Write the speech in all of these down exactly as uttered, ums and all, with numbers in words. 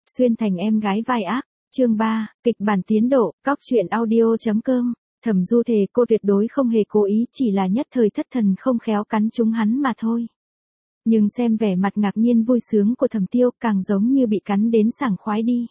xuyên thành em gái vai ác. Chương ba, kịch bản tiến độ, cóc truyện audio.com. Thẩm Du thề cô tuyệt đối không hề cố ý, chỉ là nhất thời thất thần không khéo cắn trúng hắn mà thôi. Nhưng xem vẻ mặt ngạc nhiên vui sướng của Thẩm Tiêu càng giống như bị cắn đến sảng khoái đi.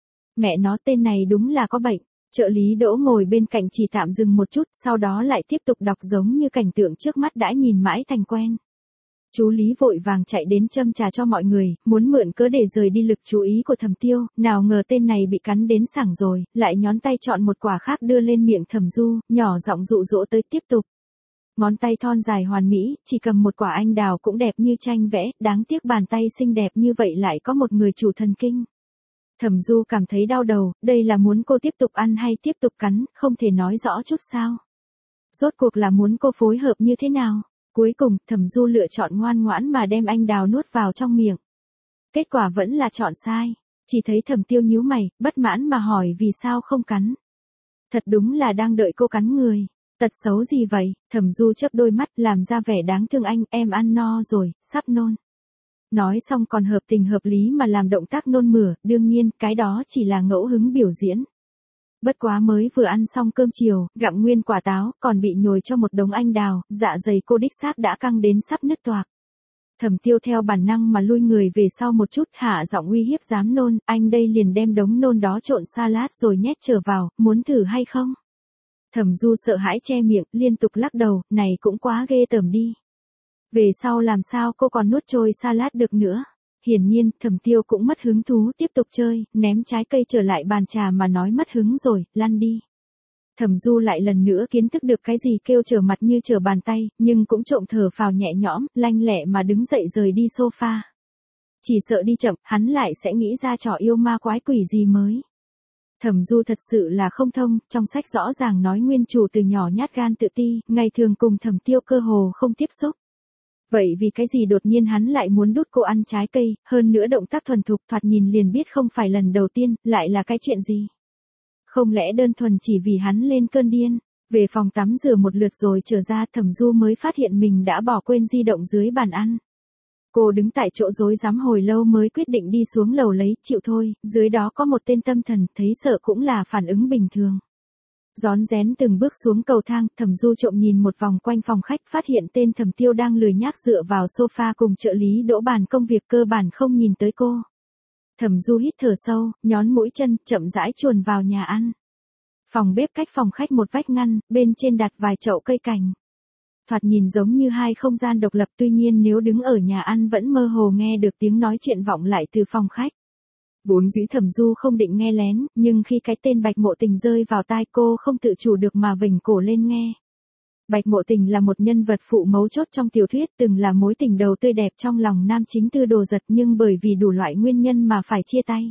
Mẹ nó, tên này đúng là có bệnh. Trợ lý Đỗ ngồi bên cạnh chỉ tạm dừng một chút, sau đó lại tiếp tục đọc giống như cảnh tượng trước mắt đã nhìn mãi thành quen. Chú Lý vội vàng chạy đến châm trà cho mọi người, muốn mượn cớ để rời đi lực chú ý của Thẩm Tiêu, nào ngờ tên này bị cắn đến sảng rồi, lại nhón tay chọn một quả khác đưa lên miệng Thẩm Du, nhỏ giọng dụ dỗ tới tiếp tục. Ngón tay thon dài hoàn mỹ, chỉ cầm một quả anh đào cũng đẹp như tranh vẽ, đáng tiếc bàn tay xinh đẹp như vậy lại có một người chủ thần kinh. Thẩm Du cảm thấy đau đầu, đây là muốn cô tiếp tục ăn hay tiếp tục cắn, không thể nói rõ chút sao. Rốt cuộc là muốn cô phối hợp như thế nào? Cuối cùng, Thẩm Du lựa chọn ngoan ngoãn mà đem anh đào nuốt vào trong miệng. Kết quả vẫn là chọn sai. Chỉ thấy Thẩm Tiêu nhíu mày, bất mãn mà hỏi vì sao không cắn. Thật đúng là đang đợi cô cắn người. Tật xấu gì vậy? Thẩm Du chớp đôi mắt làm ra vẻ đáng thương anh, em ăn no rồi, sắp nôn. Nói xong còn hợp tình hợp lý mà làm động tác nôn mửa, đương nhiên, cái đó chỉ là ngẫu hứng biểu diễn. Bất quá mới vừa ăn xong cơm chiều, gặm nguyên quả táo, còn bị nhồi cho một đống anh đào, dạ dày cô đích xác đã căng đến sắp nứt toạc. Thẩm Tiêu theo bản năng mà lui người về sau một chút, hạ giọng uy hiếp dám nôn, anh đây liền đem đống nôn đó trộn salad rồi nhét trở vào, muốn thử hay không? Thẩm Du sợ hãi che miệng, liên tục lắc đầu, này cũng quá ghê tởm đi. Về sau làm sao cô còn nuốt trôi salad được nữa? Hiển nhiên, Thẩm Tiêu cũng mất hứng thú tiếp tục chơi, ném trái cây trở lại bàn trà mà nói mất hứng rồi, lăn đi. Thẩm Du lại lần nữa kiến thức được cái gì kêu trở mặt như trở bàn tay, nhưng cũng trộm thở phào nhẹ nhõm, lanh lẹ mà đứng dậy rời đi sofa. Chỉ sợ đi chậm, hắn lại sẽ nghĩ ra trò yêu ma quái quỷ gì mới. Thẩm Du thật sự là không thông, trong sách rõ ràng nói nguyên chủ từ nhỏ nhát gan tự ti, ngày thường cùng Thẩm Tiêu cơ hồ không tiếp xúc. Vậy vì cái gì đột nhiên hắn lại muốn đút cô ăn trái cây, hơn nữa động tác thuần thục thoạt nhìn liền biết không phải lần đầu tiên, lại là cái chuyện gì? Không lẽ đơn thuần chỉ vì hắn lên cơn điên? Về phòng tắm rửa một lượt rồi trở ra, Thẩm Du mới phát hiện mình đã bỏ quên di động dưới bàn ăn. Cô đứng tại chỗ rối rắm hồi lâu mới quyết định đi xuống lầu lấy, chịu thôi, dưới đó có một tên tâm thần, thấy sợ cũng là phản ứng bình thường. Rón rén từng bước xuống cầu thang, Thẩm Du trộm nhìn một vòng quanh phòng khách, phát hiện tên Thẩm Tiêu đang lười nhác dựa vào sofa cùng trợ lý Đỗ bàn công việc cơ bản không nhìn tới cô. Thẩm Du hít thở sâu, nhón mũi chân, chậm rãi chuồn vào nhà ăn. Phòng bếp cách phòng khách một vách ngăn, bên trên đặt vài chậu cây cảnh. Thoạt nhìn giống như hai không gian độc lập, tuy nhiên nếu đứng ở nhà ăn vẫn mơ hồ nghe được tiếng nói chuyện vọng lại từ phòng khách. Vốn dĩ Thẩm Du không định nghe lén, nhưng khi cái tên Bạch Mộ Tình rơi vào tai cô không tự chủ được mà vểnh cổ lên nghe. Bạch Mộ Tình là một nhân vật phụ mấu chốt trong tiểu thuyết, từng là mối tình đầu tươi đẹp trong lòng nam chính Tư Đồ Giật, nhưng bởi vì đủ loại nguyên nhân mà phải chia tay.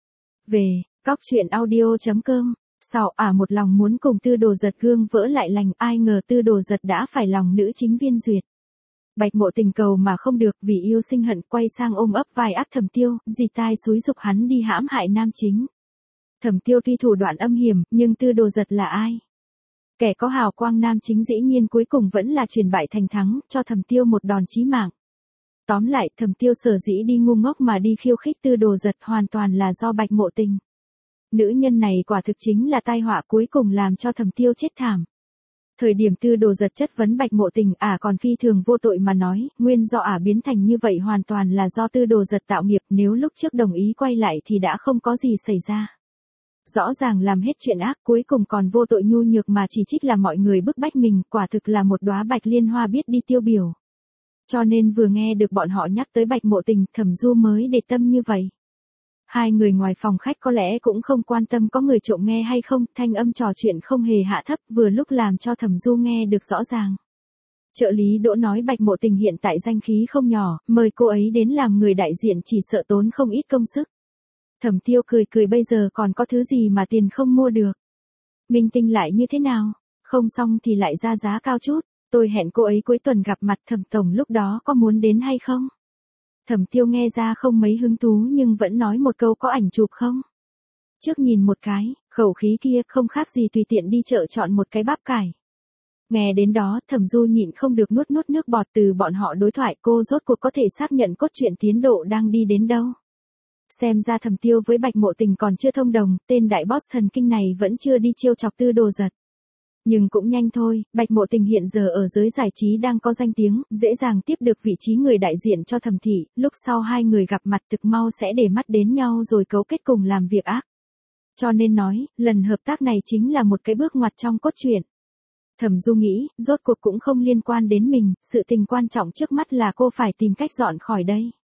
Về, cóc truyện audio.com, sau ả à một lòng muốn cùng Tư Đồ Giật gương vỡ lại lành, ai ngờ Tư Đồ Giật đã phải lòng nữ chính Viên Duyệt. Bạch Mộ Tình cầu mà không được, vì yêu sinh hận, quay sang ôm ấp vai ác Thẩm Tiêu, dì tai xúi giục hắn đi hãm hại nam chính. Thẩm Tiêu tuy thủ đoạn âm hiểm, nhưng Tư Đồ Giật là ai? Kẻ có hào quang nam chính dĩ nhiên cuối cùng vẫn là chuyển bại thành thắng, cho Thẩm Tiêu một đòn chí mạng. Tóm lại, Thẩm Tiêu sở dĩ đi ngu ngốc mà đi khiêu khích Tư Đồ Giật hoàn toàn là do Bạch Mộ Tình. Nữ nhân này quả thực chính là tai họa cuối cùng làm cho Thẩm Tiêu chết thảm. Thời điểm Tư Đồ Giật chất vấn Bạch Mộ Tình, ả à còn phi thường vô tội mà nói, nguyên do ả à biến thành như vậy hoàn toàn là do Tư Đồ Giật tạo nghiệp, nếu lúc trước đồng ý quay lại thì đã không có gì xảy ra. Rõ ràng làm hết chuyện ác, cuối cùng còn vô tội nhu nhược mà chỉ trích là mọi người bức bách mình, quả thực là một đóa bạch liên hoa biết đi tiêu biểu. Cho nên vừa nghe được bọn họ nhắc tới Bạch Mộ Tình, Thẩm Du mới để tâm như vậy. Hai người ngoài phòng khách có lẽ cũng không quan tâm có người trộm nghe hay không, thanh âm trò chuyện không hề hạ thấp, vừa lúc làm cho Thẩm Du nghe được rõ ràng. Trợ lý Đỗ nói Bạch Mộ Tình hiện tại danh khí không nhỏ, mời cô ấy đến làm người đại diện chỉ sợ tốn không ít công sức. Thẩm Tiêu cười cười, bây giờ còn có thứ gì mà tiền không mua được. Minh tinh lại như thế nào, không xong thì lại ra giá cao chút, tôi hẹn cô ấy cuối tuần gặp mặt Thẩm tổng, lúc đó có muốn đến hay không? Thẩm Tiêu nghe ra không mấy hứng thú nhưng vẫn nói một câu, có ảnh chụp không? Trước nhìn một cái, khẩu khí kia không khác gì tùy tiện đi chợ chọn một cái bắp cải. Nghe đến đó, Thẩm Du nhịn không được nuốt nuốt nước bọt, từ bọn họ đối thoại cô rốt cuộc có thể xác nhận cốt truyện tiến độ đang đi đến đâu. Xem ra Thẩm Tiêu với Bạch Mộ Tình còn chưa thông đồng, tên đại boss thần kinh này vẫn chưa đi chiêu chọc Tư Đồ Giật. Nhưng cũng nhanh thôi, Bạch Mộ Tình hiện giờ ở giới giải trí đang có danh tiếng, dễ dàng tiếp được vị trí người đại diện cho Thẩm thị, lúc sau hai người gặp mặt thực mau sẽ để mắt đến nhau rồi cấu kết cùng làm việc ác. Cho nên nói, lần hợp tác này chính là một cái bước ngoặt trong cốt truyện. Thẩm Du nghĩ, rốt cuộc cũng không liên quan đến mình, sự tình quan trọng trước mắt là cô phải tìm cách dọn khỏi đây.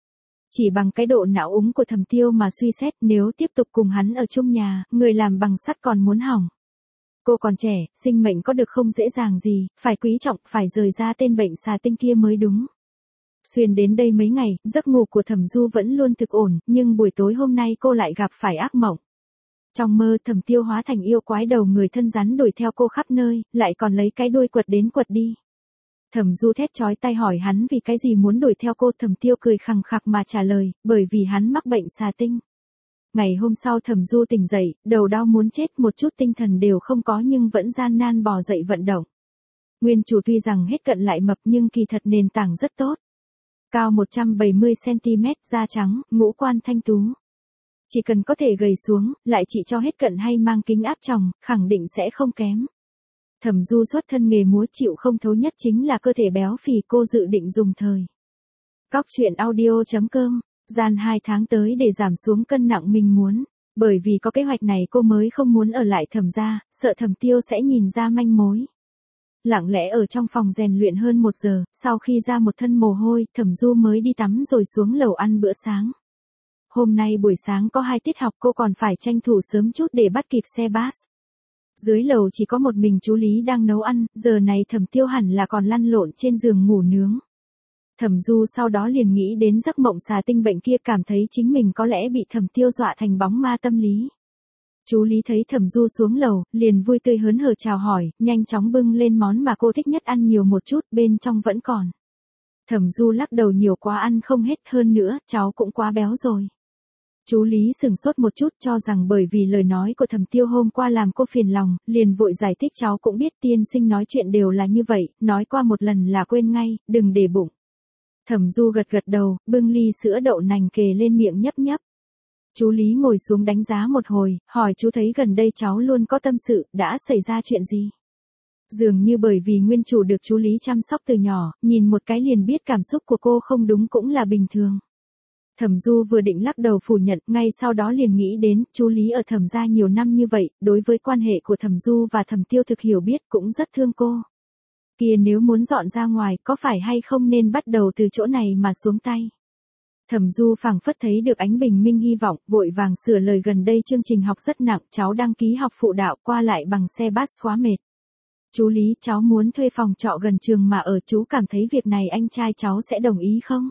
Chỉ bằng cái độ não úng của Thẩm Tiêu mà suy xét, nếu tiếp tục cùng hắn ở chung nhà, người làm bằng sắt còn muốn hỏng. Cô còn trẻ, sinh mệnh có được không dễ dàng gì, phải quý trọng, phải rời ra tên bệnh xà tinh kia mới đúng. Xuyên đến đây mấy ngày, giấc ngủ của Thẩm Du vẫn luôn thực ổn, nhưng buổi tối hôm nay cô lại gặp phải ác mộng. Trong mơ, Thẩm Tiêu hóa thành yêu quái đầu người thân rắn đuổi theo cô khắp nơi, lại còn lấy cái đuôi quật đến quật đi. Thẩm Du thét chói tai hỏi hắn vì cái gì muốn đuổi theo cô, Thẩm Tiêu cười khằng khặc mà trả lời, bởi vì hắn mắc bệnh xà tinh. Ngày hôm sau Thẩm Du tỉnh dậy, đầu đau muốn chết, một chút tinh thần đều không có nhưng vẫn gian nan bò dậy vận động. Nguyên chủ tuy rằng hết cận lại mập nhưng kỳ thật nền tảng rất tốt. Cao một trăm bảy mươi xăng ti mét, da trắng, ngũ quan thanh tú. Chỉ cần có thể gầy xuống, lại chỉ cho hết cận hay mang kính áp tròng, khẳng định sẽ không kém. Thẩm Du xuất thân nghề múa chịu không thấu nhất chính là cơ thể béo phì, cô dự định dùng thời. Cóc truyện audio chấm com, gian hai tháng tới để giảm xuống cân nặng mình muốn. Bởi vì có kế hoạch này cô mới không muốn ở lại Thẩm gia, sợ Thẩm Tiêu sẽ nhìn ra manh mối. Lặng lẽ ở trong phòng rèn luyện hơn một giờ, sau khi ra một thân mồ hôi, Thẩm Du mới đi tắm rồi xuống lầu ăn bữa sáng. Hôm nay buổi sáng có hai tiết học cô còn phải tranh thủ sớm chút để bắt kịp xe bus. Dưới lầu chỉ có một mình chú Lý đang nấu ăn, giờ này Thẩm Tiêu hẳn là còn lăn lộn trên giường ngủ nướng. Thẩm Du sau đó liền nghĩ đến giấc mộng xà tinh bệnh kia, cảm thấy chính mình có lẽ bị Thẩm Tiêu dọa thành bóng ma tâm lý. Chú Lý thấy Thẩm Du xuống lầu, liền vui tươi hớn hở chào hỏi, nhanh chóng bưng lên món mà cô thích nhất ăn nhiều một chút, bên trong vẫn còn. Thẩm Du lắc đầu, nhiều quá ăn không hết, hơn nữa, cháu cũng quá béo rồi. Chú Lý sừng sốt một chút, cho rằng bởi vì lời nói của Thẩm Tiêu hôm qua làm cô phiền lòng, liền vội giải thích, cháu cũng biết tiên sinh nói chuyện đều là như vậy, nói qua một lần là quên ngay, đừng để bụng. Thẩm Du gật gật đầu, bưng ly sữa đậu nành kề lên miệng nhấp nhấp. Chú Lý ngồi xuống đánh giá một hồi, hỏi chú thấy gần đây cháu luôn có tâm sự, đã xảy ra chuyện gì? Dường như bởi vì nguyên chủ được chú Lý chăm sóc từ nhỏ, nhìn một cái liền biết cảm xúc của cô không đúng cũng là bình thường. Thẩm Du vừa định lắc đầu phủ nhận, ngay sau đó liền nghĩ đến, chú Lý ở Thẩm gia nhiều năm như vậy, đối với quan hệ của Thẩm Du và Thẩm Tiêu thực hiểu biết, cũng rất thương cô. Kia nếu muốn dọn ra ngoài, có phải hay không nên bắt đầu từ chỗ này mà xuống tay? Thẩm Du phảng phất thấy được ánh bình minh hy vọng, vội vàng sửa lời, gần đây chương trình học rất nặng, cháu đăng ký học phụ đạo, qua lại bằng xe bus quá mệt. Chú Lý, cháu muốn thuê phòng trọ gần trường mà ở, chú cảm thấy việc này anh trai cháu sẽ đồng ý không?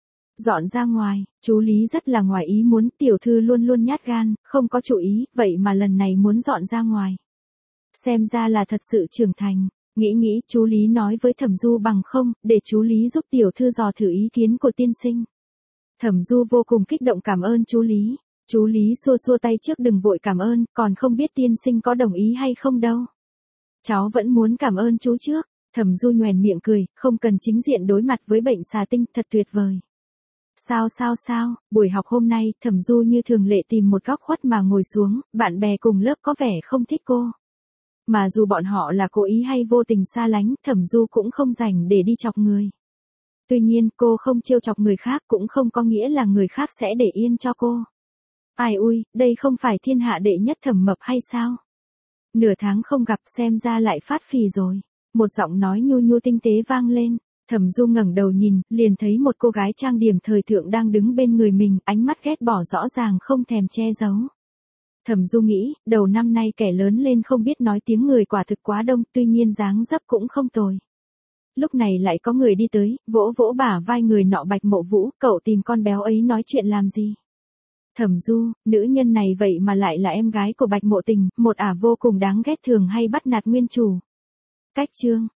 Dọn ra ngoài, chú Lý rất là ngoài ý muốn, tiểu thư luôn luôn nhát gan, không có chủ ý, vậy mà lần này muốn dọn ra ngoài. Xem ra là thật sự trưởng thành, nghĩ nghĩ, chú Lý nói với Thẩm Du, bằng không, để chú Lý giúp tiểu thư dò thử ý kiến của tiên sinh. Thẩm Du vô cùng kích động, cảm ơn chú Lý. Chú Lý xua xua tay trước, đừng vội cảm ơn, còn không biết tiên sinh có đồng ý hay không đâu. Cháu vẫn muốn cảm ơn chú trước. Thẩm Du nhoẻn miệng cười, không cần chính diện đối mặt với bệnh xà tinh, thật tuyệt vời. Sao sao sao, buổi học hôm nay, Thẩm Du như thường lệ tìm một góc khuất mà ngồi xuống, bạn bè cùng lớp có vẻ không thích cô. Mà dù bọn họ là cố ý hay vô tình xa lánh, Thẩm Du cũng không rảnh để đi chọc người. Tuy nhiên, cô không trêu chọc người khác cũng không có nghĩa là người khác sẽ để yên cho cô. Ai ui, đây không phải thiên hạ đệ nhất Thẩm Mập hay sao? Nửa tháng không gặp, xem ra lại phát phì rồi. Một giọng nói nhu nhu tinh tế vang lên. Thẩm Du ngẩng đầu nhìn, liền thấy một cô gái trang điểm thời thượng đang đứng bên người mình, ánh mắt ghét bỏ rõ ràng không thèm che giấu. Thẩm Du nghĩ, đầu năm nay kẻ lớn lên không biết nói tiếng người quả thực quá đông, tuy nhiên dáng dấp cũng không tồi. Lúc này lại có người đi tới, vỗ vỗ bả vai người nọ, Bạch Mộ Vũ, cậu tìm con béo ấy nói chuyện làm gì? Thẩm Du, nữ nhân này vậy mà lại là em gái của Bạch Mộ Tình, một ả vô cùng đáng ghét, thường hay bắt nạt nguyên chủ. Cách chương